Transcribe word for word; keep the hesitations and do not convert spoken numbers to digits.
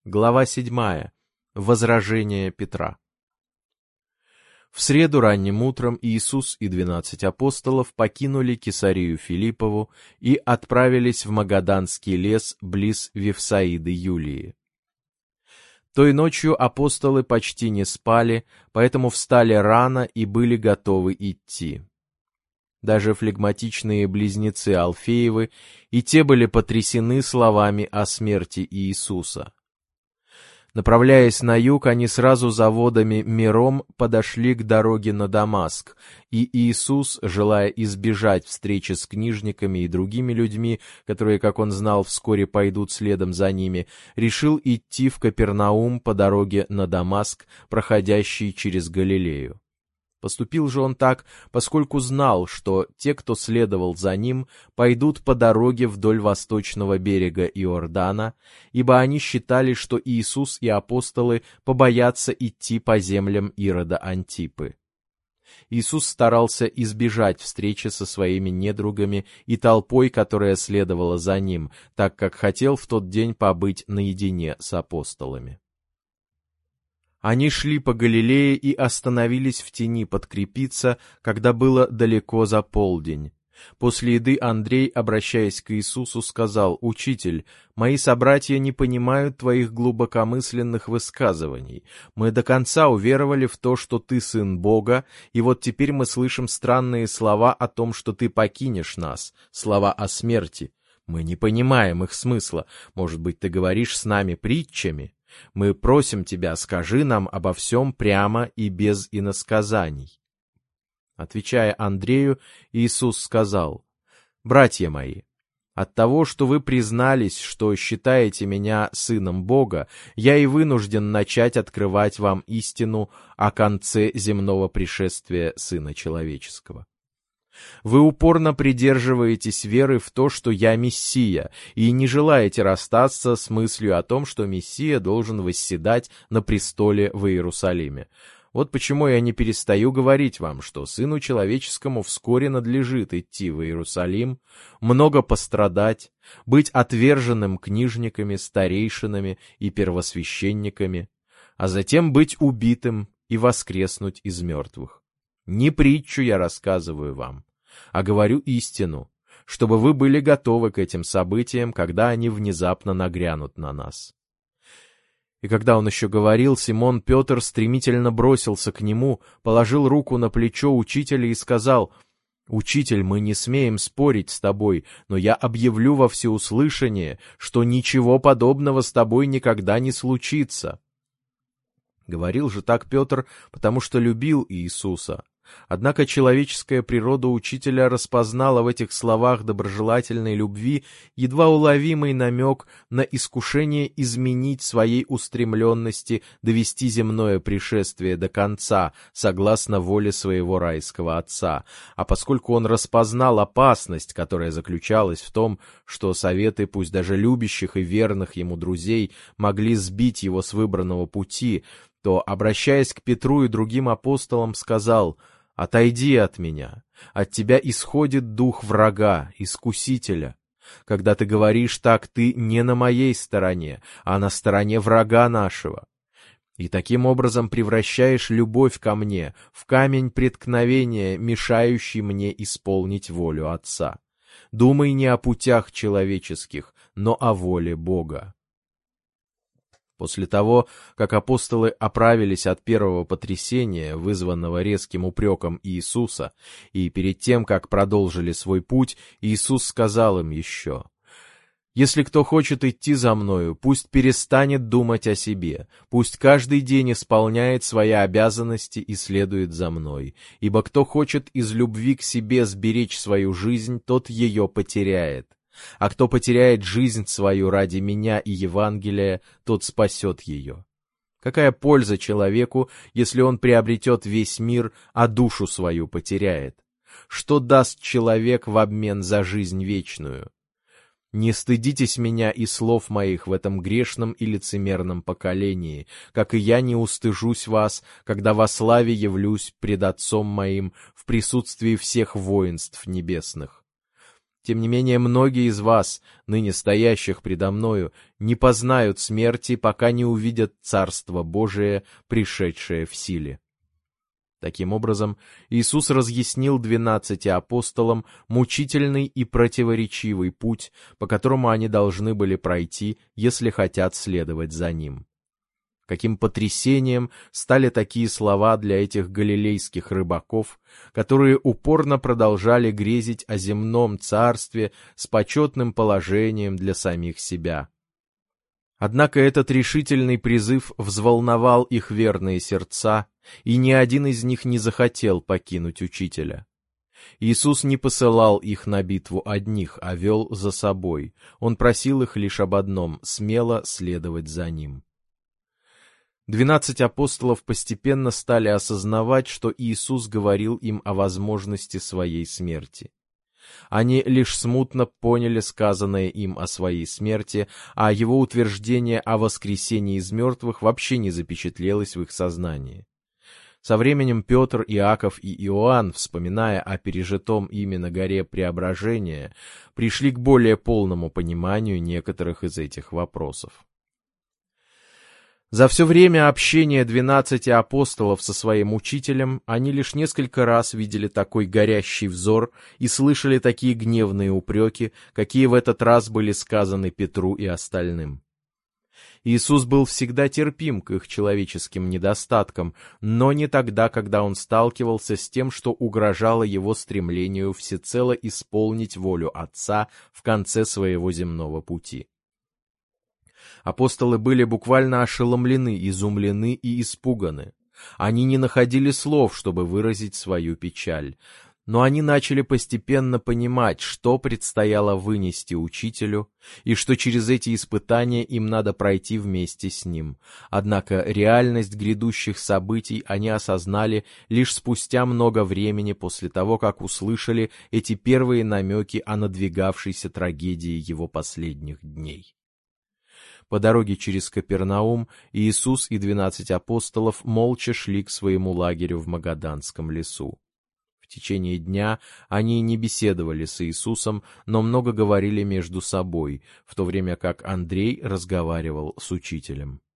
Глава седьмая. Возражение Петра. В среду ранним утром Иисус и двенадцать апостолов покинули Кесарию Филиппову и отправились в Магаданский лес близ Вифсаиды Юлии. Той ночью апостолы почти не спали, поэтому встали рано и были готовы идти. Даже флегматичные близнецы Алфеевы и те были потрясены словами о смерти Иисуса. Направляясь на юг, они сразу за водами Мером подошли к дороге на Дамаск, и Иисус, желая избежать встречи с книжниками и другими людьми, которые, как он знал, вскоре пойдут следом за ними, решил идти в Капернаум по дороге на Дамаск, проходящей через Галилею. Поступил же он так, поскольку знал, что те, кто следовал за ним, пойдут по дороге вдоль восточного берега Иордана, ибо они считали, что Иисус и апостолы побоятся идти по землям Ирода Антипы. Иисус старался избежать встречи со своими недругами и толпой, которая следовала за ним, так как хотел в тот день побыть наедине с апостолами. Они шли по Галилее и остановились в тени подкрепиться, когда было далеко за полдень. После еды Андрей, обращаясь к Иисусу, сказал: «Учитель, мои собратья не понимают твоих глубокомысленных высказываний. Мы до конца уверовали в то, что ты сын Бога, и вот теперь мы слышим странные слова о том, что ты покинешь нас, слова о смерти. Мы не понимаем их смысла. Может быть, ты говоришь с нами притчами? Мы просим тебя, скажи нам обо всем прямо и без иносказаний». Отвечая Андрею, Иисус сказал: «Братья мои, от того, что вы признались, что считаете меня сыном Бога, я и вынужден начать открывать вам истину о конце земного пришествия Сына Человеческого. Вы упорно придерживаетесь веры в то, что я Мессия, и не желаете расстаться с мыслью о том, что Мессия должен восседать на престоле в Иерусалиме. Вот почему я не перестаю говорить вам, что Сыну Человеческому вскоре надлежит идти в Иерусалим, много пострадать, быть отверженным книжниками, старейшинами и первосвященниками, а затем быть убитым и воскреснуть из мертвых. Не притчу я рассказываю вам, а говорю истину, чтобы вы были готовы к этим событиям, когда они внезапно нагрянут на нас». И когда он еще говорил, Симон Петр стремительно бросился к нему, положил руку на плечо учителя и сказал: «Учитель, мы не смеем спорить с тобой, но я объявлю во всеуслышание, что ничего подобного с тобой никогда не случится». Говорил же так Петр, потому что любил Иисуса. Однако человеческая природа учителя распознала в этих словах доброжелательной любви едва уловимый намек на искушение изменить своей устремленности довести земное пришествие до конца, согласно воле своего райского Отца. А поскольку он распознал опасность, которая заключалась в том, что советы, пусть даже любящих и верных ему друзей, могли сбить его с выбранного пути, то, обращаясь к Петру и другим апостолам, сказал: «Отойди от меня, от тебя исходит дух врага, искусителя. Когда ты говоришь так, ты не на моей стороне, а на стороне врага нашего. И таким образом превращаешь любовь ко мне в камень преткновения, мешающий мне исполнить волю Отца. Думай не о путях человеческих, но о воле Бога». После того, как апостолы оправились от первого потрясения, вызванного резким упреком Иисуса, и перед тем, как продолжили свой путь, Иисус сказал им еще: «Если кто хочет идти за Мною, пусть перестанет думать о себе, пусть каждый день исполняет свои обязанности и следует за Мной, ибо кто хочет из любви к себе сберечь свою жизнь, тот ее потеряет. А кто потеряет жизнь свою ради меня и Евангелия, тот спасет ее. Какая польза человеку, если он приобретет весь мир, а душу свою потеряет? Что даст человек в обмен за жизнь вечную? Не стыдитесь меня и слов моих в этом грешном и лицемерном поколении, как и я не устыжусь вас, когда во славе явлюсь пред Отцом моим в присутствии всех воинств небесных. Тем не менее, многие из вас, ныне стоящих предо мною, не познают смерти, пока не увидят Царство Божие, пришедшее в силе». Таким образом, Иисус разъяснил двенадцати апостолам мучительный и противоречивый путь, по которому они должны были пройти, если хотят следовать за Ним. Каким потрясением стали такие слова для этих галилейских рыбаков, которые упорно продолжали грезить о земном царстве с почетным положением для самих себя. Однако этот решительный призыв взволновал их верные сердца, и ни один из них не захотел покинуть Учителя. Иисус не посылал их на битву одних, а вел за собой. Он просил их лишь об одном — смело следовать за Ним. Двенадцать апостолов постепенно стали осознавать, что Иисус говорил им о возможности своей смерти. Они лишь смутно поняли сказанное им о своей смерти, а его утверждение о воскресении из мертвых вообще не запечатлелось в их сознании. Со временем Петр, Иаков и Иоанн, вспоминая о пережитом ими на горе Преображения, пришли к более полному пониманию некоторых из этих вопросов. За все время общения двенадцати апостолов со своим учителем они лишь несколько раз видели такой горящий взор и слышали такие гневные упреки, какие в этот раз были сказаны Петру и остальным. Иисус был всегда терпим к их человеческим недостаткам, но не тогда, когда он сталкивался с тем, что угрожало его стремлению всецело исполнить волю Отца в конце своего земного пути. Апостолы были буквально ошеломлены, изумлены и испуганы. Они не находили слов, чтобы выразить свою печаль. Но они начали постепенно понимать, что предстояло вынести Учителю, и что через эти испытания им надо пройти вместе с Ним. Однако реальность грядущих событий они осознали лишь спустя много времени после того, как услышали эти первые намеки о надвигавшейся трагедии его последних дней. По дороге через Капернаум Иисус и двенадцать апостолов молча шли к своему лагерю в Магаданском лесу. В течение дня они не беседовали с Иисусом, но много говорили между собой, в то время как Андрей разговаривал с Учителем.